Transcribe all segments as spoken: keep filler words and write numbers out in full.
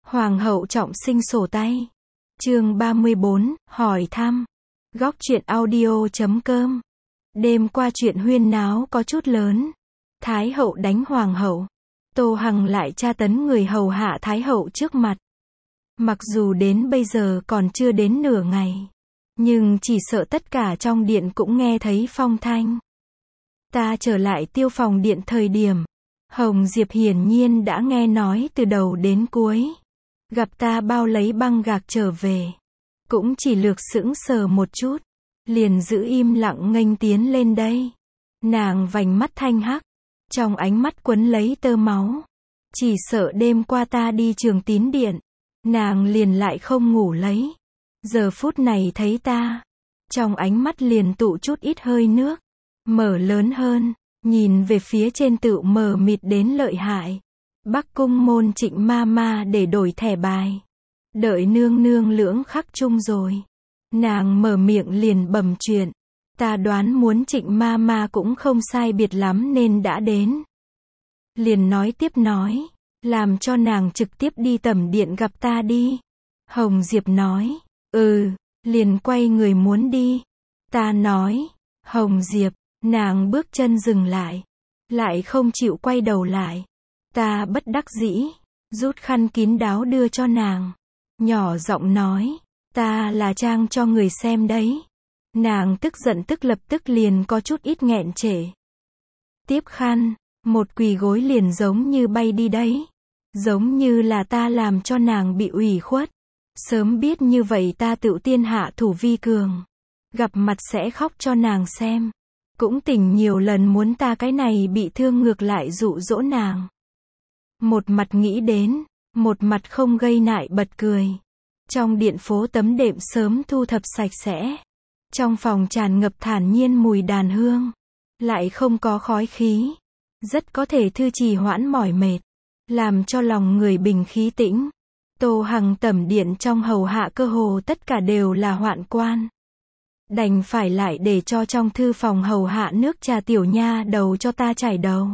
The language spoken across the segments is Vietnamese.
Hoàng hậu trọng sinh sổ tay. Chương ba mươi bốn, hỏi thăm. Góc truyện audio chấm com. Đêm qua chuyện huyên náo có chút lớn. Thái hậu đánh hoàng hậu. Tô Hằng lại tra tấn người hầu hạ thái hậu trước mặt. Mặc dù đến bây giờ còn chưa đến nửa ngày, nhưng chỉ sợ tất cả trong điện cũng nghe thấy phong thanh. Ta trở lại tiêu phòng điện thời điểm, Hồng Diệp hiển nhiên đã nghe nói từ đầu đến cuối. Gặp ta bao lấy băng gạc trở về, cũng chỉ lược sững sờ một chút, liền giữ im lặng nghênh tiến lên đây. Nàng vành mắt thanh hắc, trong ánh mắt quấn lấy tơ máu. Chỉ sợ đêm qua ta đi Trường Tín điện, nàng liền lại không ngủ lấy. Giờ phút này thấy ta, trong ánh mắt liền tụ chút ít hơi nước, mở lớn hơn, nhìn về phía trên tựu mờ mịt đến lợi hại. Bắc cung môn Trịnh ma ma để đổi thẻ bài. Đợi nương nương lưỡng khắc chung rồi. Nàng mở miệng liền bẩm chuyện. Ta đoán muốn Trịnh ma ma cũng không sai biệt lắm nên đã đến. Liền nói tiếp nói, làm cho nàng trực tiếp đi tẩm điện gặp ta đi. Hồng Diệp nói, ừ, liền quay người muốn đi. Ta nói, Hồng Diệp, nàng bước chân dừng lại, lại không chịu quay đầu lại. Ta bất đắc dĩ, rút khăn kín đáo đưa cho nàng. Nhỏ giọng nói, ta là trang cho người xem đấy. Nàng tức giận tức lập tức liền có chút ít nghẹn trễ. Tiếp khăn, một quỳ gối liền giống như bay đi đấy. Giống như là ta làm cho nàng bị ủy khuất. Sớm biết như vậy ta tự tiên hạ thủ vi cường. Gặp mặt sẽ khóc cho nàng xem. Cũng tỉnh nhiều lần muốn ta cái này bị thương ngược lại dụ dỗ nàng. Một mặt nghĩ đến, một mặt không gây nại bật cười. Trong điện phố tấm đệm sớm thu thập sạch sẽ. Trong phòng tràn ngập thản nhiên mùi đàn hương. Lại không có khói khí. Rất có thể thư trì hoãn mỏi mệt. Làm cho lòng người bình khí tĩnh. Tô Hằng tẩm điện trong hầu hạ cơ hồ tất cả đều là hoạn quan. Đành phải lại để cho trong thư phòng hầu hạ nước trà tiểu nha đầu cho ta chải đầu.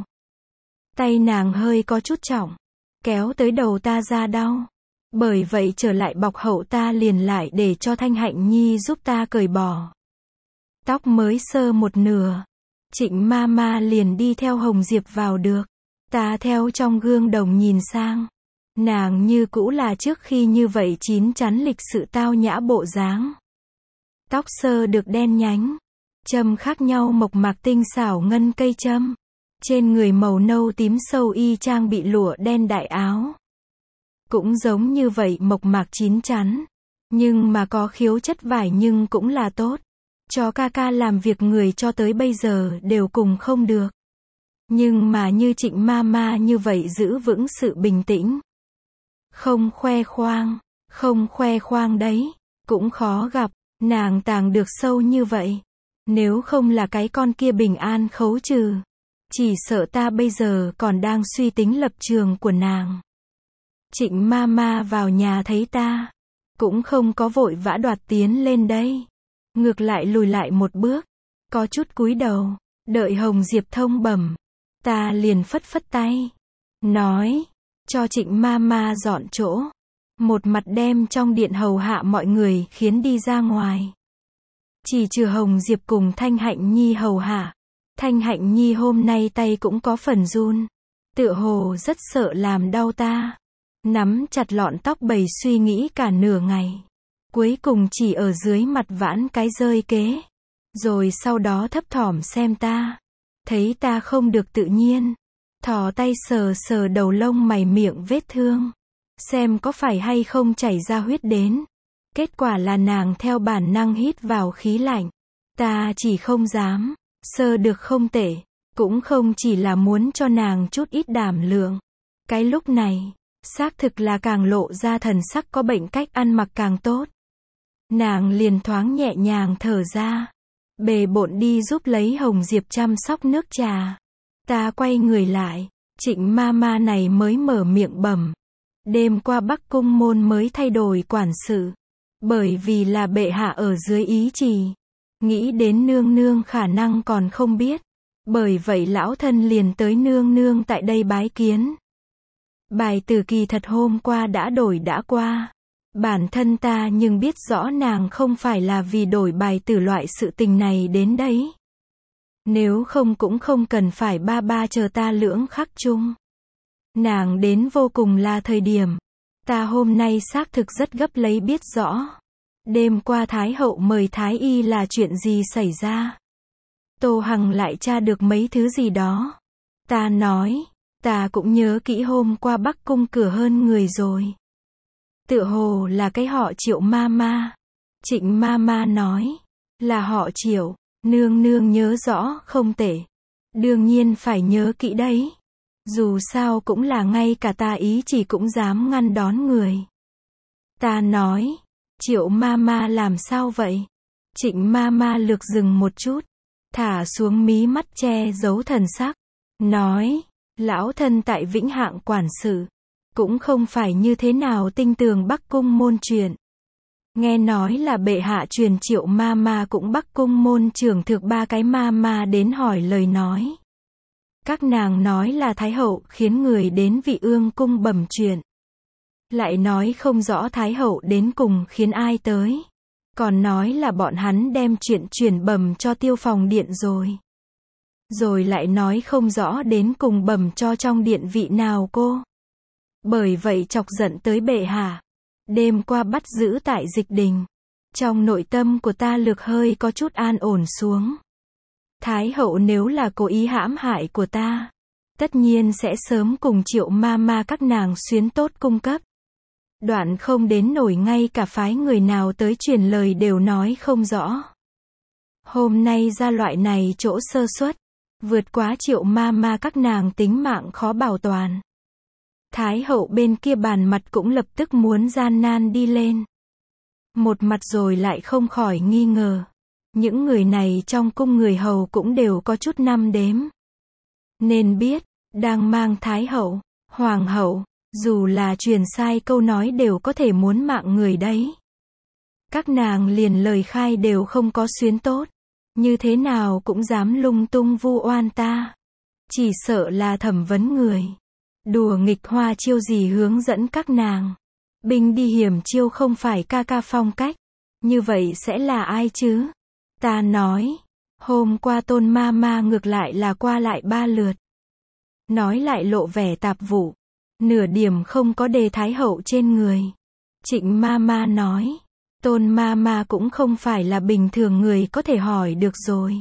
Tay nàng hơi có chút trọng, kéo tới đầu ta ra đau. Bởi vậy trở lại bọc hậu ta liền lại để cho Thanh Hạnh Nhi giúp ta cởi bỏ. Tóc mới sơ một nửa, Trịnh ma ma liền đi theo Hồng Diệp vào được. Ta theo trong gương đồng nhìn sang. Nàng như cũ là trước khi như vậy chín chắn lịch sự tao nhã bộ dáng. Tóc sơ được đen nhánh, châm khác nhau mộc mạc tinh xảo ngân cây châm. Trên người màu nâu tím sâu y chang bị lụa đen đại áo. Cũng giống như vậy mộc mạc chín chắn. Nhưng mà có khiếu chất vải nhưng cũng là tốt. Cho ca ca làm việc người cho tới bây giờ đều cùng không được. Nhưng mà như Trịnh ma ma như vậy giữ vững sự bình tĩnh. Không khoe khoang, không khoe khoang đấy. Cũng khó gặp, nàng tàng được sâu như vậy. Nếu không là cái con kia bình an khấu trừ. Chỉ sợ ta bây giờ còn đang suy tính lập trường của nàng. Trịnh ma ma vào nhà thấy ta, cũng không có vội vã đoạt tiến lên đây. Ngược lại lùi lại một bước, có chút cúi đầu, đợi Hồng Diệp thông bẩm. Ta liền phất phất tay, nói, cho Trịnh ma ma dọn chỗ. Một mặt đem trong điện hầu hạ mọi người khiến đi ra ngoài. Chỉ trừ Hồng Diệp cùng Thanh Hạnh Nhi hầu hạ. Thanh Hạnh Nhi hôm nay tay cũng có phần run. Tựa hồ rất sợ làm đau ta. Nắm chặt lọn tóc bầy suy nghĩ cả nửa ngày. Cuối cùng chỉ ở dưới mặt vãn cái rơi kế. Rồi sau đó thấp thỏm xem ta. Thấy ta không được tự nhiên. Thò tay sờ sờ đầu lông mày miệng vết thương. Xem có phải hay không chảy ra huyết đến. Kết quả là nàng theo bản năng hít vào khí lạnh. Ta chỉ không dám. Sơ được không tệ, cũng không chỉ là muốn cho nàng chút ít đảm lượng. Cái lúc này, xác thực là càng lộ ra thần sắc có bệnh cách ăn mặc càng tốt. Nàng liền thoáng nhẹ nhàng thở ra. Bề bộn đi giúp lấy Hồng Diệp chăm sóc nước trà. Ta quay người lại, Trịnh ma ma này mới mở miệng bẩm. Đêm qua Bắc cung môn mới thay đổi quản sự. Bởi vì là bệ hạ ở dưới ý trì. Nghĩ đến nương nương khả năng còn không biết. Bởi vậy lão thân liền tới nương nương tại đây bái kiến. Bài từ kỳ thật hôm qua đã đổi đã qua. Bản thân ta nhưng biết rõ nàng không phải là vì đổi bài từ loại sự tình này đến đấy. Nếu không cũng không cần phải ba ba chờ ta lưỡng khắc chung. Nàng đến vô cùng là thời điểm. Ta hôm nay xác thực rất gấp lấy biết rõ. Đêm qua Thái hậu mời Thái y là chuyện gì xảy ra? Tô Hằng lại tra được mấy thứ gì đó. Ta nói, ta cũng nhớ kỹ hôm qua Bắc cung cửa hơn người rồi. Tựa hồ là cái họ Triệu ma ma. Trịnh ma ma nói, là họ Triệu, nương nương nhớ rõ không tệ. Đương nhiên phải nhớ kỹ đấy. Dù sao cũng là ngay cả ta ý chỉ cũng dám ngăn đón người. Ta nói, Triệu ma ma làm sao vậy? Trịnh ma ma lược dừng một chút, thả xuống mí mắt che giấu thần sắc, nói, lão thân tại Vĩnh Hạng quản sự, cũng không phải như thế nào tinh tường Bắc cung môn chuyện. Nghe nói là bệ hạ truyền Triệu ma ma cũng Bắc cung môn trưởng thực ba cái ma ma đến hỏi lời nói. Các nàng nói là Thái hậu khiến người đến Vị Ương cung bẩm chuyện. Lại nói không rõ Thái hậu đến cùng khiến ai tới. Còn nói là bọn hắn đem chuyện truyền bẩm cho Tiêu Phòng điện rồi. Rồi lại nói không rõ đến cùng bẩm cho trong điện vị nào cô. Bởi vậy chọc giận tới bệ hạ. Đêm qua bắt giữ tại Dịch Đình. Trong nội tâm của ta lược hơi có chút an ổn xuống. Thái hậu nếu là cố ý hãm hại của ta, tất nhiên sẽ sớm cùng Triệu ma ma các nàng xuyến tốt cung cấp. Đoạn không đến nổi ngay cả phái người nào tới truyền lời đều nói không rõ. Hôm nay ra loại này chỗ sơ suất, vượt quá Triệu ma ma các nàng tính mạng khó bảo toàn. Thái hậu bên kia bàn mặt cũng lập tức muốn gian nan đi lên. Một mặt rồi lại không khỏi nghi ngờ. Những người này trong cung người hầu cũng đều có chút năm đếm. Nên biết, đang mang Thái hậu, Hoàng hậu, dù là truyền sai câu nói đều có thể muốn mạng người đấy. Các nàng liền lời khai đều không có xuyến tốt. Như thế nào cũng dám lung tung vu oan ta. Chỉ sợ là thẩm vấn người. Đùa nghịch hoa chiêu gì hướng dẫn các nàng. Binh đi hiểm chiêu không phải ca ca phong cách. Như vậy sẽ là ai chứ? Ta nói, hôm qua Tôn ma ma ngược lại là qua lại ba lượt. Nói lại lộ vẻ tạp vụ. Nửa điểm không có đề Thái hậu trên người. Trịnh ma ma nói, Tôn ma ma cũng không phải là bình thường người có thể hỏi được rồi.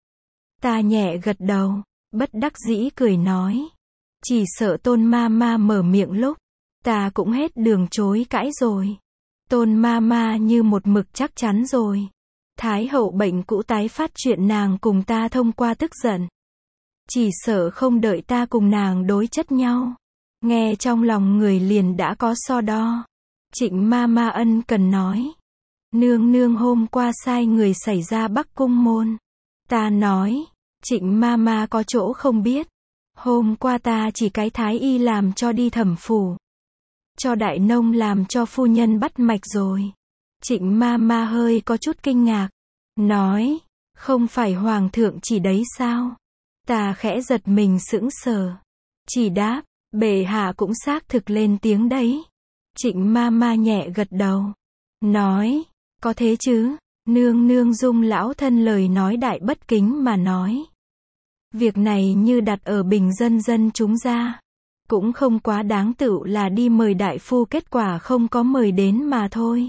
Ta nhẹ gật đầu, bất đắc dĩ cười nói. Chỉ sợ Tôn ma ma mở miệng lúc, ta cũng hết đường chối cãi rồi. Tôn ma ma như một mực chắc chắn rồi. Thái hậu bệnh cũ tái phát chuyện nàng cùng ta thông qua tức giận. Chỉ sợ không đợi ta cùng nàng đối chất nhau. Nghe trong lòng người liền đã có so đo. Trịnh ma ma ân cần nói. Nương nương hôm qua sai người xảy ra Bắc cung môn. Ta nói, Trịnh ma ma có chỗ không biết. Hôm qua ta chỉ cái thái y làm cho đi thẩm phủ. Cho đại nông làm cho phu nhân bắt mạch rồi. Trịnh ma ma hơi có chút kinh ngạc. Nói, không phải hoàng thượng chỉ đấy sao? Ta khẽ giật mình sững sờ. Chỉ đáp, bệ hạ cũng xác thực lên tiếng đấy. Trịnh ma ma nhẹ gật đầu. Nói, có thế chứ, nương nương dung lão thân lời nói đại bất kính mà nói. Việc này như đặt ở bình dân dân chúng ra. Cũng không quá đáng tựu là đi mời đại phu kết quả không có mời đến mà thôi.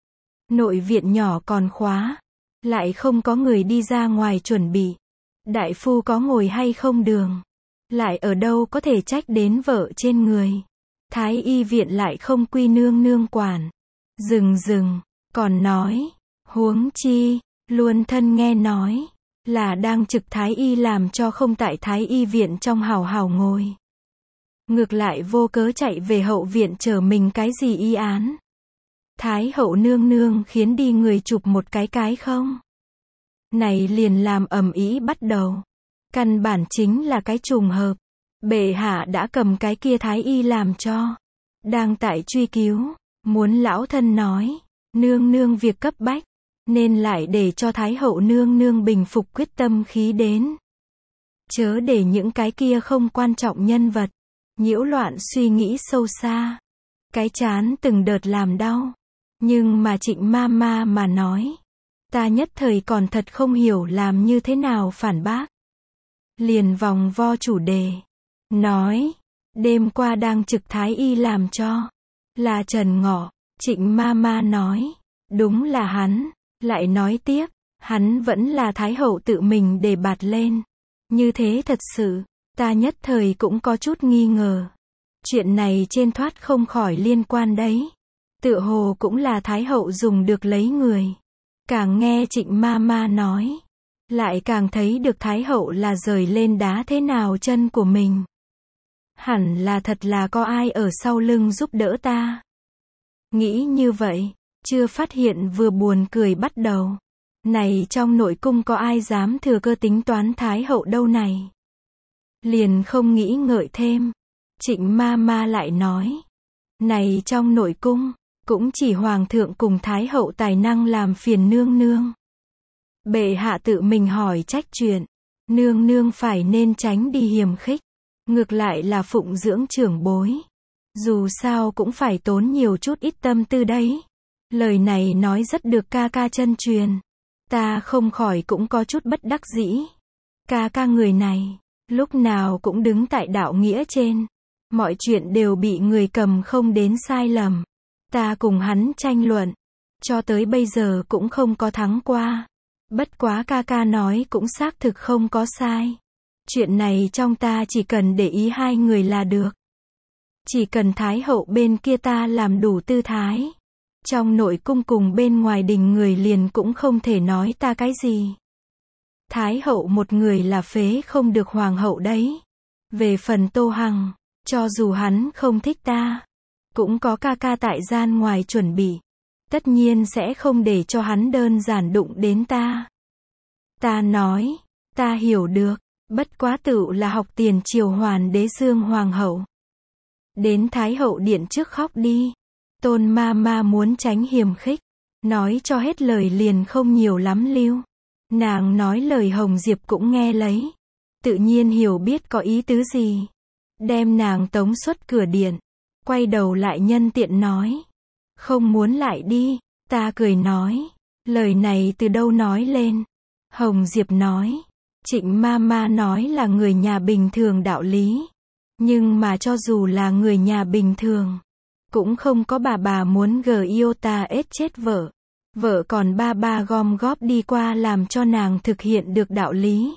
Nội viện nhỏ còn khóa. Lại không có người đi ra ngoài chuẩn bị. Đại phu có ngồi hay không đường. Lại ở đâu có thể trách đến vợ trên người. Thái y viện lại không quy nương nương quản. Dừng dừng, còn nói. Huống chi, luôn thân nghe nói. Là đang trực thái y làm cho không tại thái y viện trong hào hào ngồi. Ngược lại vô cớ chạy về hậu viện chờ mình cái gì y án. Thái hậu nương nương khiến đi người chụp một cái cái không? Này liền làm ầm ĩ bắt đầu. Căn bản chính là cái trùng hợp. Bệ hạ đã cầm cái kia thái y làm cho. Đang tại truy cứu. Muốn lão thân nói. Nương nương việc cấp bách. Nên lại để cho thái hậu nương nương bình phục quyết tâm khí đến. Chớ để những cái kia không quan trọng nhân vật. nhiễu loạn suy nghĩ sâu xa. Cái trán từng đợt làm đau. Nhưng mà Trịnh ma ma mà nói. Ta nhất thời còn thật không hiểu làm như thế nào phản bác. Liền vòng vo chủ đề. Nói, đêm qua đang trực thái y làm cho. Là Trần Ngọ. Trịnh ma ma nói, đúng là hắn. Lại nói tiếp, hắn vẫn là Thái hậu tự mình đề bạt lên. Như thế thật sự, ta nhất thời cũng có chút nghi ngờ. Chuyện này trên thoát không khỏi liên quan đấy. Tựa hồ cũng là Thái hậu dùng được lấy người. Càng nghe Trịnh ma ma nói, lại càng thấy được Thái hậu là rời lên đá thế nào chân của mình. Hẳn là thật là có ai ở sau lưng giúp đỡ ta. Nghĩ như vậy, chưa phát hiện vừa buồn cười bắt đầu. Này trong nội cung có ai dám thừa cơ tính toán Thái hậu đâu này. Liền không nghĩ ngợi thêm. Trịnh ma ma lại nói. Này trong nội cung, cũng chỉ hoàng thượng cùng Thái hậu tài năng làm phiền nương nương. Bệ hạ tự mình hỏi trách chuyện. Nương nương phải nên tránh đi hiềm khích. Ngược lại là phụng dưỡng trưởng bối. Dù sao cũng phải tốn nhiều chút ít tâm tư đấy. Lời này nói rất được ca ca chân truyền. Ta không khỏi cũng có chút bất đắc dĩ. Ca ca người này, lúc nào cũng đứng tại đạo nghĩa trên. Mọi chuyện đều bị người cầm không đến sai lầm. Ta cùng hắn tranh luận. Cho tới bây giờ cũng không có thắng qua. Bất quá ca ca nói cũng xác thực không có sai. Chuyện này trong ta chỉ cần để ý hai người là được. Chỉ cần Thái hậu bên kia ta làm đủ tư thái. Trong nội cung cùng bên ngoài đình người liền cũng không thể nói ta cái gì. Thái hậu một người là phế không được hoàng hậu đấy. Về phần Tô Hằng, cho dù hắn không thích ta, cũng có ca ca tại gian ngoài chuẩn bị. Tất nhiên sẽ không để cho hắn đơn giản đụng đến ta. Ta nói, ta hiểu được, bất quá tựu là học tiền triều hoàn đế Dương hoàng hậu. Đến Thái hậu điện trước khóc đi. Tôn ma ma muốn tránh hiềm khích. Nói cho hết lời liền không nhiều lắm lưu. Nàng nói lời Hồng Diệp cũng nghe lấy. Tự nhiên hiểu biết có ý tứ gì. Đem nàng tống xuất cửa điện. Quay đầu lại nhân tiện nói. Không muốn lại đi. Ta cười nói. Lời này từ đâu nói lên. Hồng Diệp nói. Trịnh ma ma nói là người nhà bình thường đạo lý. Nhưng mà cho dù là người nhà bình thường, cũng không có bà bà muốn gờ yêu ta ết chết vợ. Vợ còn ba ba gom góp đi qua làm cho nàng thực hiện được đạo lý.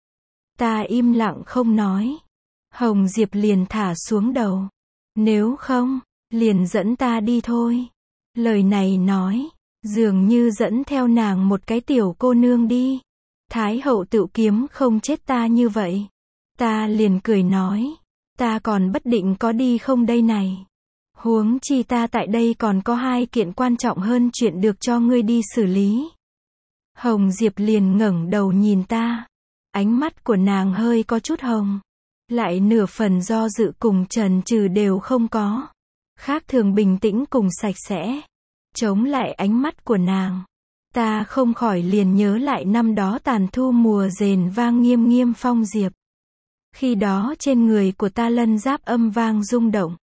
Ta im lặng không nói. Hồng Diệp liền thả xuống đầu. Nếu không, liền dẫn ta đi thôi. Lời này nói, dường như dẫn theo nàng một cái tiểu cô nương đi. Thái hậu tự kiếm không chết ta như vậy. Ta liền cười nói. Ta còn bất định có đi không đây này. Huống chi ta tại đây còn có hai kiện quan trọng hơn chuyện được cho ngươi đi xử lý. Hồng Diệp liền ngẩng đầu nhìn ta. Ánh mắt của nàng hơi có chút hồng. Lại nửa phần do dự cùng chần chừ đều không có. Khác thường bình tĩnh cùng sạch sẽ. Chống lại ánh mắt của nàng. Ta không khỏi liền nhớ lại năm đó tàn thu mùa rền vang nghiêm nghiêm phong diệp. Khi đó trên người của ta lân giáp âm vang rung động.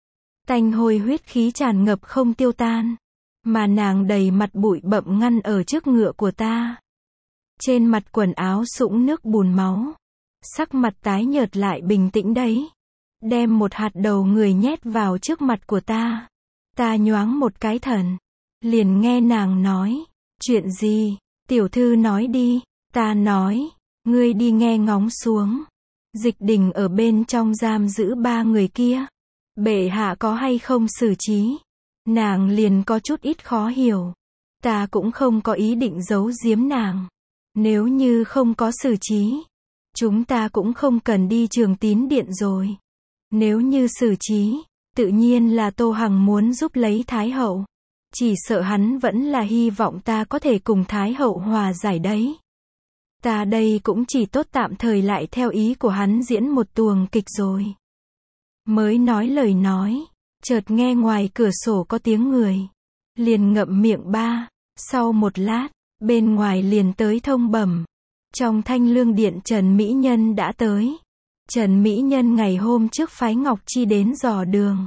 Tanh hôi huyết khí tràn ngập không tiêu tan. Mà nàng đầy mặt bụi bặm ngăn ở trước ngựa của ta. Trên mặt quần áo sũng nước bùn máu. Sắc mặt tái nhợt lại bình tĩnh đấy. Đem một hạt đầu người nhét vào trước mặt của ta. Ta nhoáng một cái thần. Liền nghe nàng nói. Chuyện gì? Tiểu thư nói đi. Ta nói. Ngươi đi nghe ngóng xuống. Dịch đình ở bên trong giam giữ ba người kia. Bệ hạ có hay không xử trí? Nàng liền có chút ít khó hiểu. Ta cũng không có ý định giấu giếm nàng. Nếu như không có xử trí, chúng ta cũng không cần đi Trường Tín điện rồi. Nếu như xử trí, tự nhiên là Tô Hằng muốn giúp lấy Thái hậu. Chỉ sợ hắn vẫn là hy vọng ta có thể cùng Thái hậu hòa giải đấy. Ta đây cũng chỉ tốt tạm thời lại theo ý của hắn diễn một tuồng kịch rồi. Mới nói lời nói, chợt nghe ngoài cửa sổ có tiếng người. Liền ngậm miệng ba. Sau một lát, bên ngoài liền tới thông bẩm. Trong Thanh Lương điện Trần Mỹ Nhân đã tới. Trần Mỹ Nhân ngày hôm trước phái Ngọc Chi đến dò đường.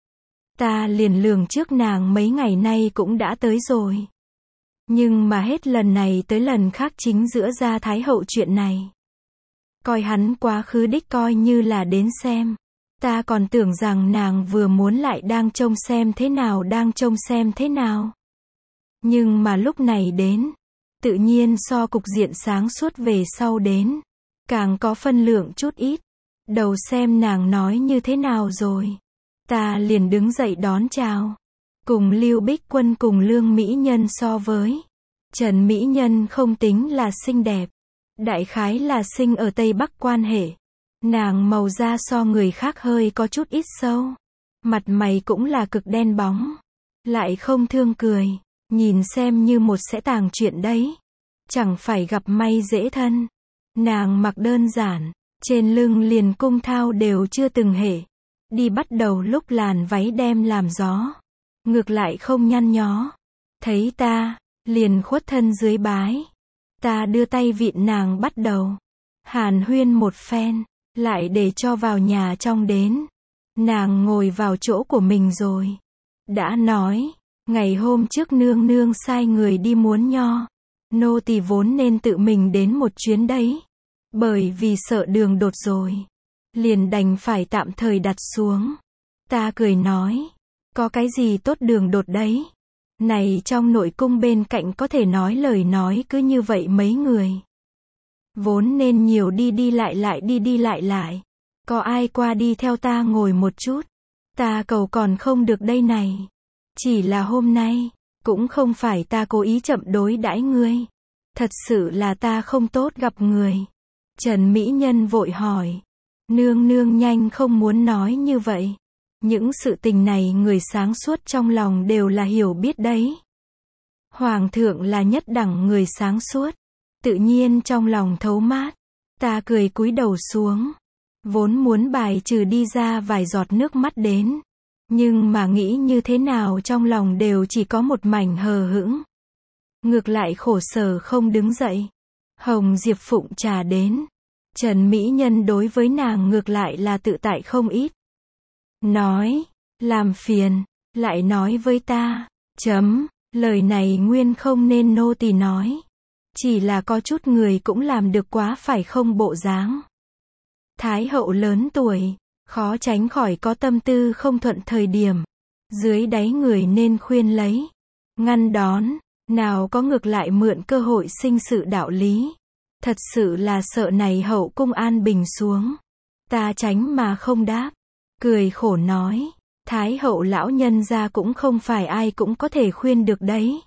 Ta liền lường trước nàng mấy ngày nay cũng đã tới rồi. Nhưng mà hết lần này tới lần khác chính giữa ra Thái hậu chuyện này. Coi hắn quá khứ đích coi như là đến xem. Ta còn tưởng rằng nàng vừa muốn lại đang trông xem thế nào đang trông xem thế nào. Nhưng mà lúc này đến, tự nhiên so cục diện sáng suốt về sau đến, càng có phân lượng chút ít. Đầu xem nàng nói như thế nào rồi. Ta liền đứng dậy đón chào. Cùng Lưu Bích Quân cùng Lương Mỹ Nhân so với, Trần Mỹ Nhân không tính là xinh đẹp. Đại khái là sinh ở Tây Bắc quan hệ. Nàng màu da so người khác hơi có chút ít sâu. Mặt mày cũng là cực đen bóng. Lại không thương cười. Nhìn xem như một sẽ tàng chuyện đấy. Chẳng phải gặp may dễ thân. Nàng mặc đơn giản. Trên lưng liền cung thao đều chưa từng hệ. Đi bắt đầu lúc làn váy đem làm gió. Ngược lại không nhăn nhó. Thấy ta, liền khuất thân dưới bái. Ta đưa tay vịn nàng bắt đầu. Hàn huyên một phen. Lại để cho vào nhà trong đến. Nàng ngồi vào chỗ của mình rồi. Đã nói, ngày hôm trước nương nương sai người đi muốn nho. Nô tỳ vốn nên tự mình đến một chuyến đấy. Bởi vì sợ đường đột rồi. Liền đành phải tạm thời đặt xuống. Ta cười nói. Có cái gì tốt đường đột đấy. Này trong nội cung bên cạnh có thể nói lời nói cứ như vậy mấy người. Vốn nên nhiều đi đi lại lại đi đi lại lại. Có ai qua đi theo ta ngồi một chút. Ta cầu còn không được đây này. Chỉ là hôm nay, cũng không phải ta cố ý chậm đối đãi ngươi. Thật sự là ta không tốt gặp người. Trần Mỹ Nhân vội hỏi. Nương nương nhanh không muốn nói như vậy. Những sự tình này người sáng suốt trong lòng đều là hiểu biết đấy. Hoàng thượng là nhất đẳng người sáng suốt. Tự nhiên trong lòng thấu mát. Ta cười cúi đầu xuống. Vốn muốn bài trừ đi ra vài giọt nước mắt đến. Nhưng mà nghĩ như thế nào trong lòng đều chỉ có một mảnh hờ hững. Ngược lại khổ sở không đứng dậy. Hồng Diệp phụng trà đến. Trần Mỹ Nhân đối với nàng ngược lại là tự tại không ít. Nói, làm phiền, lại nói với ta, chấm, lời này nguyên không nên nô tỳ nói. Chỉ là có chút người cũng làm được quá phải không bộ dáng. Thái hậu lớn tuổi, khó tránh khỏi có tâm tư không thuận thời điểm. Dưới đáy người nên khuyên lấy, ngăn đón, nào có ngược lại mượn cơ hội sinh sự đạo lý. Thật sự là sợ này hậu cung an bình xuống. Ta tránh mà không đáp. Cười khổ nói, Thái hậu lão nhân gia cũng không phải ai cũng có thể khuyên được đấy.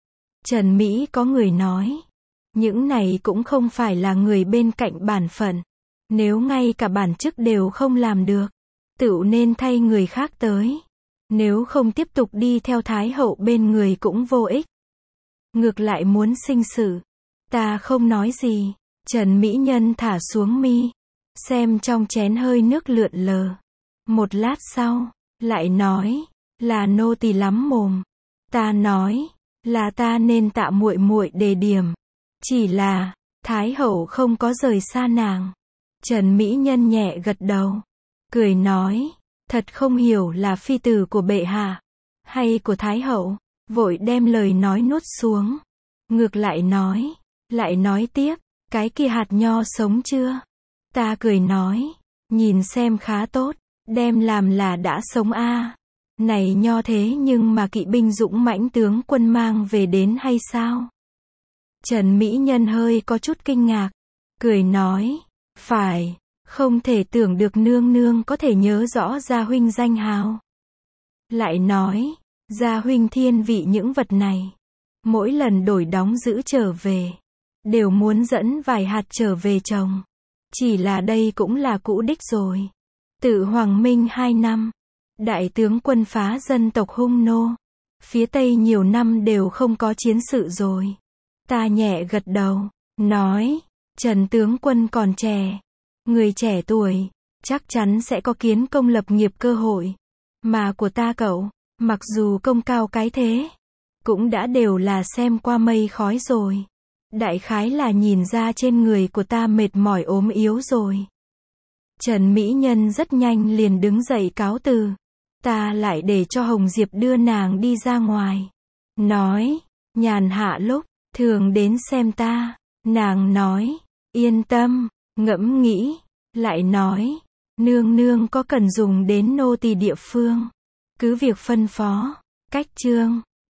Trần Mỹ có người nói, những này cũng không phải là người bên cạnh bản phận. Nếu ngay cả bản chức đều không làm được, tựu nên thay người khác tới. Nếu không tiếp tục đi theo Thái hậu bên người cũng vô ích. Ngược lại muốn sinh sự. Ta không nói gì. Trần Mỹ Nhân thả xuống mi. Xem trong chén hơi nước lượn lờ. Một lát sau, lại nói, là nô tỳ lắm mồm. Ta nói, là ta nên tạ muội muội đề điểm. Chỉ là, Thái hậu không có rời xa nàng. Trần Mỹ Nhân nhẹ gật đầu. Cười nói, thật không hiểu là phi tử của bệ hạ. Hay của Thái hậu. Vội đem lời nói nuốt xuống. Ngược lại nói, lại nói tiếp, cái kia hạt nho sống chưa? Ta cười nói, nhìn xem khá tốt. Đem làm là đã sống a à. Này nho thế nhưng mà kỵ binh dũng mãnh tướng quân mang về đến hay sao? Trần Mỹ Nhân hơi có chút kinh ngạc. Cười nói, phải, không thể tưởng được nương nương có thể nhớ rõ gia huynh danh hào. Lại nói, gia huynh thiên vị những vật này. Mỗi lần đổi đóng giữ trở về. Đều muốn dẫn vài hạt trở về trồng. Chỉ là đây cũng là cũ đích rồi. Tự Hoàng Minh hai năm, đại tướng quân phá dân tộc Hung nô. Phía Tây nhiều năm đều không có chiến sự rồi. Ta nhẹ gật đầu, nói, Trần tướng quân còn trẻ. Người trẻ tuổi, chắc chắn sẽ có kiến công lập nghiệp cơ hội. Mà của ta cậu, mặc dù công cao cái thế, cũng đã đều là xem qua mây khói rồi. Đại khái là nhìn ra trên người của ta mệt mỏi ốm yếu rồi. Trần Mỹ Nhân rất nhanh liền đứng dậy cáo từ. Ta lại để cho Hồng Diệp đưa nàng đi ra ngoài. Nói, nhàn hạ lúc, thường đến xem ta. Nàng nói, yên tâm, ngẫm nghĩ, lại nói, nương nương có cần dùng đến nô tỳ địa phương, cứ việc phân phó. Cách chương